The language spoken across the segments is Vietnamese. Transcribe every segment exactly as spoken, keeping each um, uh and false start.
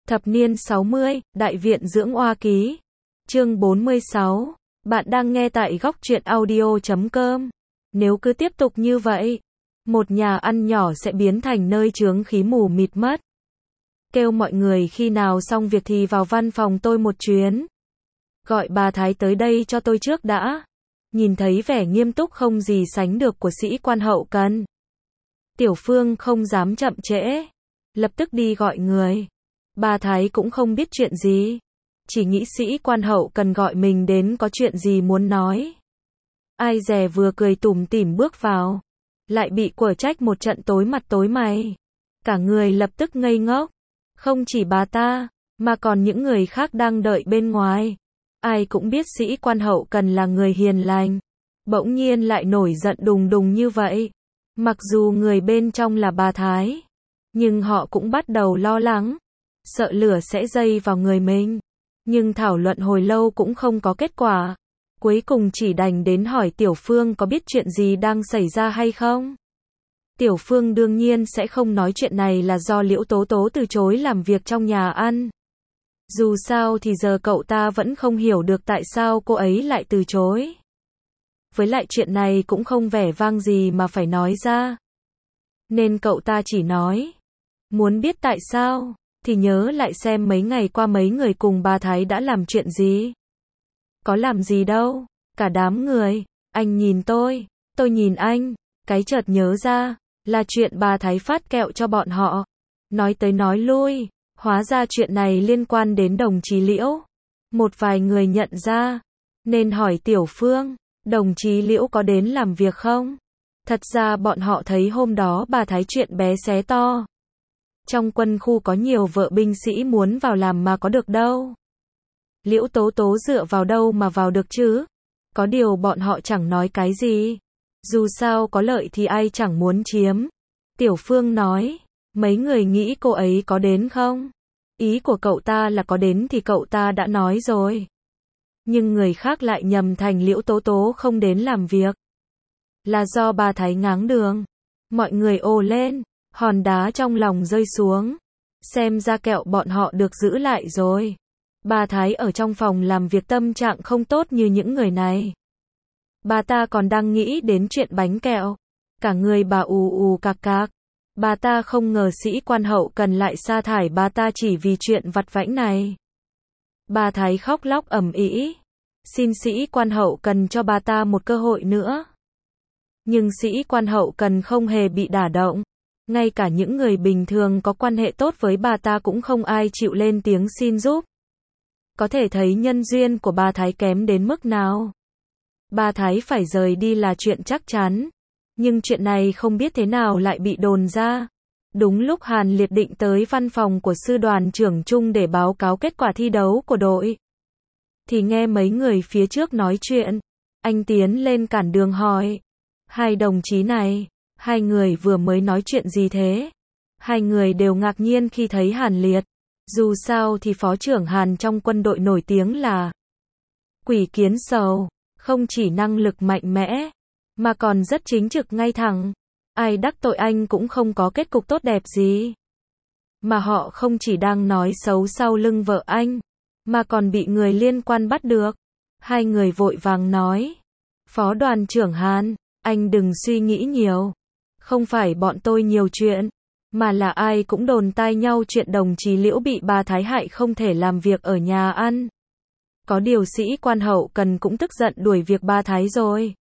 Thập niên sáu mươi, Đại viện dưỡng oa ký. Chương bốn mươi sáu. Bạn đang nghe tại góc truyện audio chấm com. Nếu cứ tiếp tục như vậy, một nhà ăn nhỏ sẽ biến thành nơi chướng khí mù mịt mất. Kêu mọi người khi nào xong việc thì vào văn phòng tôi một chuyến. Gọi bà Thái tới đây cho tôi trước đã. Nhìn thấy vẻ nghiêm túc không gì sánh được của sĩ quan hậu cần. Tiểu Phương không dám chậm trễ. Lập tức đi gọi người. Bà Thái cũng không biết chuyện gì. Chỉ nghĩ sĩ quan hậu cần gọi mình đến có chuyện gì muốn nói. Ai dè vừa cười tủm tỉm bước vào. Lại bị quở trách một trận tối mặt tối mày. Cả người lập tức ngây ngốc. Không chỉ bà ta, mà còn những người khác đang đợi bên ngoài. Ai cũng biết sĩ quan hậu cần là người hiền lành. Bỗng nhiên lại nổi giận đùng đùng như vậy. Mặc dù người bên trong là bà Thái, nhưng họ cũng bắt đầu lo lắng. Sợ lửa sẽ dây vào người mình. Nhưng thảo luận hồi lâu cũng không có kết quả. Cuối cùng chỉ đành đến hỏi Tiểu Phương có biết chuyện gì đang xảy ra hay không. Tiểu Phương đương nhiên sẽ không nói chuyện này là do Liễu Tố Tố từ chối làm việc trong nhà ăn. Dù sao thì giờ cậu ta vẫn không hiểu được tại sao cô ấy lại từ chối. Với lại chuyện này cũng không vẻ vang gì mà phải nói ra. Nên cậu ta chỉ nói, muốn biết tại sao, thì nhớ lại xem mấy ngày qua mấy người cùng bà Thái đã làm chuyện gì. Có làm gì đâu, cả đám người, anh nhìn tôi, tôi nhìn anh, cái chợt nhớ ra, là chuyện bà Thái phát kẹo cho bọn họ. Nói tới nói lui, hóa ra chuyện này liên quan đến đồng chí Liễu. Một vài người nhận ra, nên hỏi Tiểu Phương, đồng chí Liễu có đến làm việc không? Thật ra bọn họ thấy hôm đó bà Thái chuyện bé xé to. Trong quân khu có nhiều vợ binh sĩ muốn vào làm mà có được đâu. Liễu Tố Tố dựa vào đâu mà vào được chứ? Có điều bọn họ chẳng nói cái gì. Dù sao có lợi thì ai chẳng muốn chiếm. Tiểu Phương nói, mấy người nghĩ cô ấy có đến không? Ý của cậu ta là có đến thì cậu ta đã nói rồi. Nhưng người khác lại nhầm thành Liễu Tố Tố không đến làm việc. Là do bà Thái ngáng đường. Mọi người ồ lên, hòn đá trong lòng rơi xuống. Xem ra kẹo bọn họ được giữ lại rồi. Bà Thái ở trong phòng làm việc tâm trạng không tốt như những người này. Bà ta còn đang nghĩ đến chuyện bánh kẹo. Cả người bà ù ù cạc cạc. Bà ta không ngờ sĩ quan hậu cần lại sa thải bà ta chỉ vì chuyện vặt vãnh này. Bà Thái khóc lóc ầm ĩ. Xin sĩ quan hậu cần cho bà ta một cơ hội nữa. Nhưng sĩ quan hậu cần không hề bị đả động. Ngay cả những người bình thường có quan hệ tốt với bà ta cũng không ai chịu lên tiếng xin giúp. Có thể thấy nhân duyên của bà Thái kém đến mức nào. Bà Thái phải rời đi là chuyện chắc chắn. Nhưng chuyện này không biết thế nào lại bị đồn ra. Đúng lúc Hàn Liệt định tới văn phòng của sư đoàn trưởng Trung để báo cáo kết quả thi đấu của đội. Thì nghe mấy người phía trước nói chuyện. Anh tiến lên cản đường hỏi. Hai đồng chí này, hai người vừa mới nói chuyện gì thế? Hai người đều ngạc nhiên khi thấy Hàn Liệt. Dù sao thì phó trưởng Hàn trong quân đội nổi tiếng là quỷ kiến sầu, không chỉ năng lực mạnh mẽ, mà còn rất chính trực ngay thẳng. Ai đắc tội anh cũng không có kết cục tốt đẹp gì. Mà họ không chỉ đang nói xấu sau lưng vợ anh, mà còn bị người liên quan bắt được. Hai người vội vàng nói, phó đoàn trưởng Hàn, anh đừng suy nghĩ nhiều. Không phải bọn tôi nhiều chuyện, mà là ai cũng đồn tai nhau chuyện đồng chí Liễu bị bà Thái hại không thể làm việc ở nhà ăn. Có điều sĩ quan hậu cần cũng tức giận đuổi việc bà Thái rồi.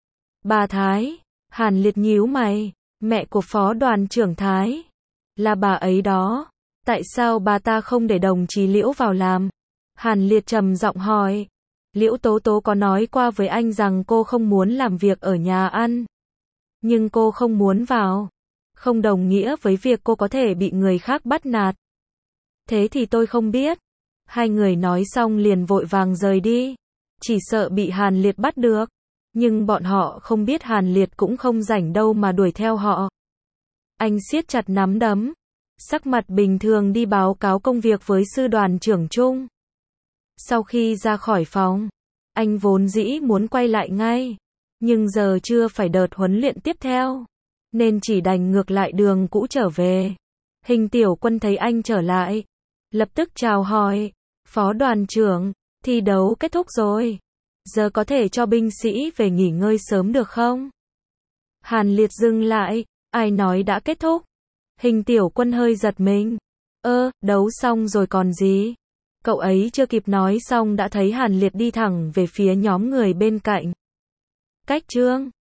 Bà Thái, Hàn Liệt nhíu mày, mẹ của phó đoàn trưởng Thái. Là bà ấy đó, tại sao bà ta không để đồng chí Liễu vào làm? Hàn Liệt trầm giọng hỏi. Liễu Tố Tố có nói qua với anh rằng cô không muốn làm việc ở nhà ăn. Nhưng cô không muốn vào. Không đồng nghĩa với việc cô có thể bị người khác bắt nạt. Thế thì tôi không biết. Hai người nói xong liền vội vàng rời đi. Chỉ sợ bị Hàn Liệt bắt được. Nhưng bọn họ không biết Hàn Liệt cũng không rảnh đâu mà đuổi theo họ. Anh siết chặt nắm đấm. Sắc mặt bình thường đi báo cáo công việc với sư đoàn trưởng Trung. Sau khi ra khỏi phòng, anh vốn dĩ muốn quay lại ngay. Nhưng giờ chưa phải đợt huấn luyện tiếp theo. Nên chỉ đành ngược lại đường cũ trở về. Hình Tiểu Quân thấy anh trở lại. lập tức chào hỏi. Phó đoàn trưởng, thi đấu kết thúc rồi. Giờ có thể cho binh sĩ về nghỉ ngơi sớm được không? Hàn Liệt dừng lại, ai nói đã kết thúc? Hình Tiểu Quân hơi giật mình. Ơ, đấu xong rồi còn gì? Cậu ấy chưa kịp nói xong đã thấy Hàn Liệt đi thẳng về phía nhóm người bên cạnh. Cách Trương,